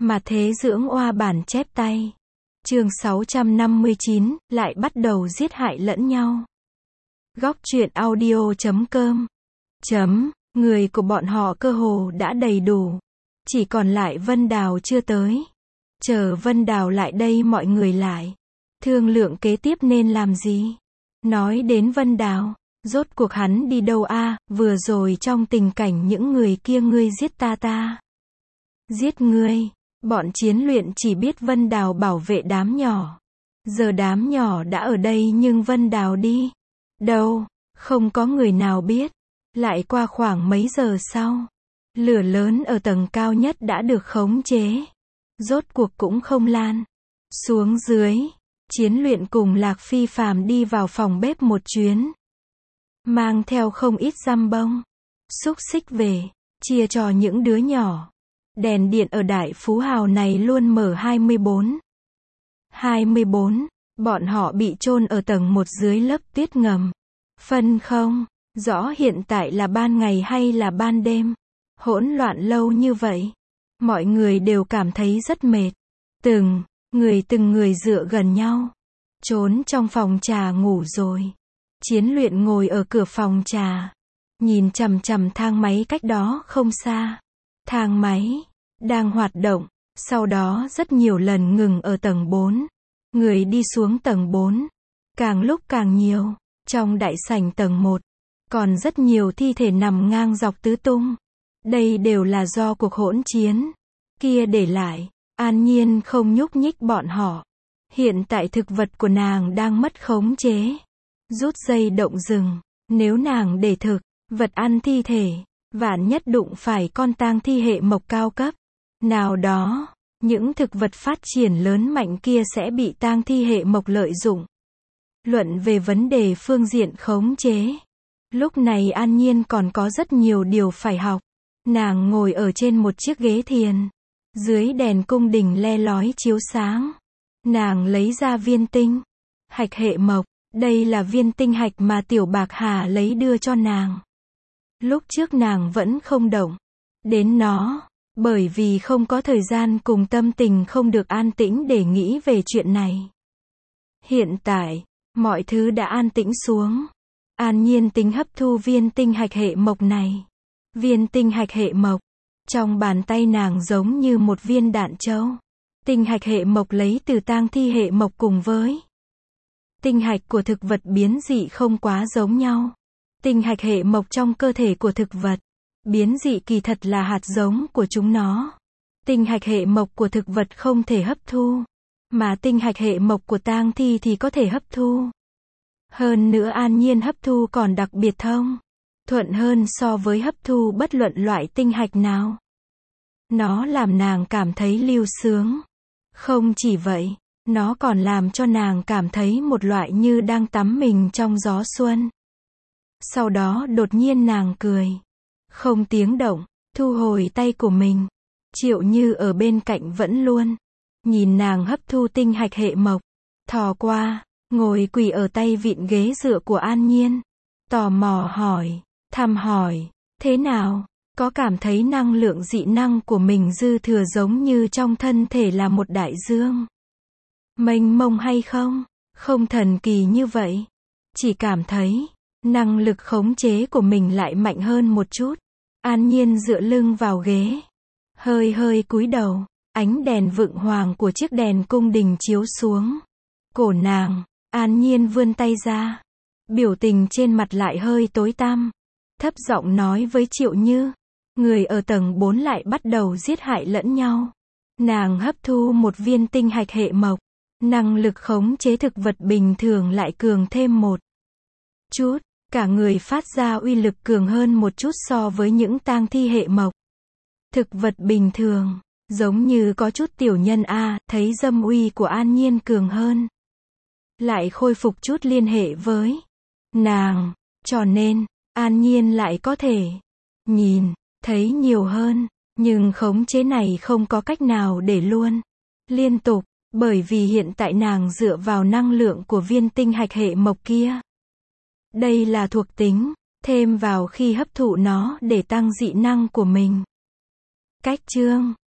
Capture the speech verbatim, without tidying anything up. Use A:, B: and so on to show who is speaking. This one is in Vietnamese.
A: Mà thế dưỡng oa bản chép tay. Chương sáu trăm năm mươi chín, lại bắt đầu giết hại lẫn nhau. Góc truyện audio chấm com. Chấm, người của bọn họ cơ hồ đã đầy đủ. Chỉ còn lại Vân Đào chưa tới. Chờ Vân Đào lại đây mọi người lại thương lượng kế tiếp nên làm gì. Nói đến Vân Đào, rốt cuộc hắn đi đâu a? À, vừa rồi trong tình cảnh những người kia ngươi giết ta ta. Giết ngươi. Bọn chiến luyện chỉ biết Vân Đào bảo vệ đám nhỏ. Giờ đám nhỏ đã ở đây nhưng Vân Đào đi đâu? Không có người nào biết. Lại qua khoảng mấy giờ sau, lửa lớn ở tầng cao nhất đã được khống chế. Rốt cuộc cũng không lan xuống dưới. Chiến luyện cùng Lạc Phi Phàm đi vào phòng bếp một chuyến. Mang theo không ít răm bông, xúc xích về, chia cho những đứa nhỏ. Đèn điện ở Đại Phú Hào này luôn mở hai mươi bốn. hai mươi bốn, bọn họ bị chôn ở tầng một dưới lớp tuyết ngầm. Phân không rõ hiện tại là ban ngày hay là ban đêm. Hỗn loạn lâu như vậy, mọi người đều cảm thấy rất mệt. Từng người từng người dựa gần nhau, trốn trong phòng trà ngủ rồi. Chiến luyện ngồi ở cửa phòng trà, nhìn chằm chằm thang máy cách đó không xa. Thang máy đang hoạt động, sau đó rất nhiều lần ngừng ở tầng bốn. Người đi xuống tầng bốn, càng lúc càng nhiều. Trong đại sảnh tầng một, còn rất nhiều thi thể nằm ngang dọc tứ tung. Đây đều là do cuộc hỗn chiến kia để lại. An Nhiên không nhúc nhích bọn họ. Hiện tại thực vật của nàng đang mất khống chế. Rút dây động rừng. Nếu nàng để thực vật ăn thi thể, vạn nhất đụng phải con tang thi hệ mộc cao cấp nào đó, những thực vật phát triển lớn mạnh kia sẽ bị tang thi hệ mộc lợi dụng. Luận về vấn đề phương diện khống chế, lúc này An Nhiên còn có rất nhiều điều phải học. Nàng ngồi ở trên một chiếc ghế thiền, dưới đèn cung đình le lói chiếu sáng. Nàng lấy ra viên tinh hạch hệ mộc. Đây là viên tinh hạch mà Tiểu Bạc Hà lấy đưa cho nàng. Lúc trước nàng vẫn không động đến nó, bởi vì không có thời gian cùng tâm tình không được an tĩnh để nghĩ về chuyện này. Hiện tại, mọi thứ đã an tĩnh xuống. An Nhiên tính hấp thu viên tinh hạch hệ mộc này. Viên tinh hạch hệ mộc, trong bàn tay nàng giống như một viên đạn trâu. Tinh hạch hệ mộc lấy từ tang thi hệ mộc cùng với tinh hạch của thực vật biến dị không quá giống nhau. Tinh hạch hệ mộc trong cơ thể của thực vật biến dị kỳ thật là hạt giống của chúng nó. Tinh hạch hệ mộc của thực vật không thể hấp thu, mà tinh hạch hệ mộc của tang thi thì có thể hấp thu. Hơn nữa An Nhiên hấp thu còn đặc biệt thông thuận hơn so với hấp thu bất luận loại tinh hạch nào. Nó làm nàng cảm thấy lưu sướng. Không chỉ vậy, nó còn làm cho nàng cảm thấy một loại như đang tắm mình trong gió xuân. Sau đó đột nhiên nàng cười. Không tiếng động, thu hồi tay của mình. Triệu Như ở bên cạnh vẫn luôn nhìn nàng hấp thu tinh hạch hệ mộc. Thò qua, ngồi quỳ ở tay vịn ghế dựa của An Nhiên. Tò mò hỏi, thăm hỏi, thế nào? Có cảm thấy năng lượng dị năng của mình dư thừa giống như trong thân thể là một đại dương mênh mông hay không? Không thần kỳ như vậy. Chỉ cảm thấy năng lực khống chế của mình lại mạnh hơn một chút. An Nhiên dựa lưng vào ghế, hơi hơi cúi đầu. Ánh đèn vượng hoàng của chiếc đèn cung đình chiếu xuống cổ nàng. An Nhiên vươn tay ra, biểu tình trên mặt lại hơi tối tăm. Thấp giọng nói với Triệu Như, người ở tầng bốn lại bắt đầu giết hại lẫn nhau. Nàng hấp thu một viên tinh hạch hệ mộc, năng lực khống chế thực vật bình thường lại cường thêm một chút. Cả người phát ra uy lực cường hơn một chút so với những tang thi hệ mộc. Thực vật bình thường, giống như có chút tiểu nhân a, thấy dâm uy của An Nhiên cường hơn, lại khôi phục chút liên hệ với nàng, cho nên An Nhiên lại có thể nhìn thấy nhiều hơn, nhưng khống chế này không có cách nào để luôn liên tục, bởi vì hiện tại nàng dựa vào năng lượng của viên tinh hạch hệ mộc kia. Đây là thuộc tính, thêm vào khi hấp thụ nó để tăng dị năng của mình. Cách chương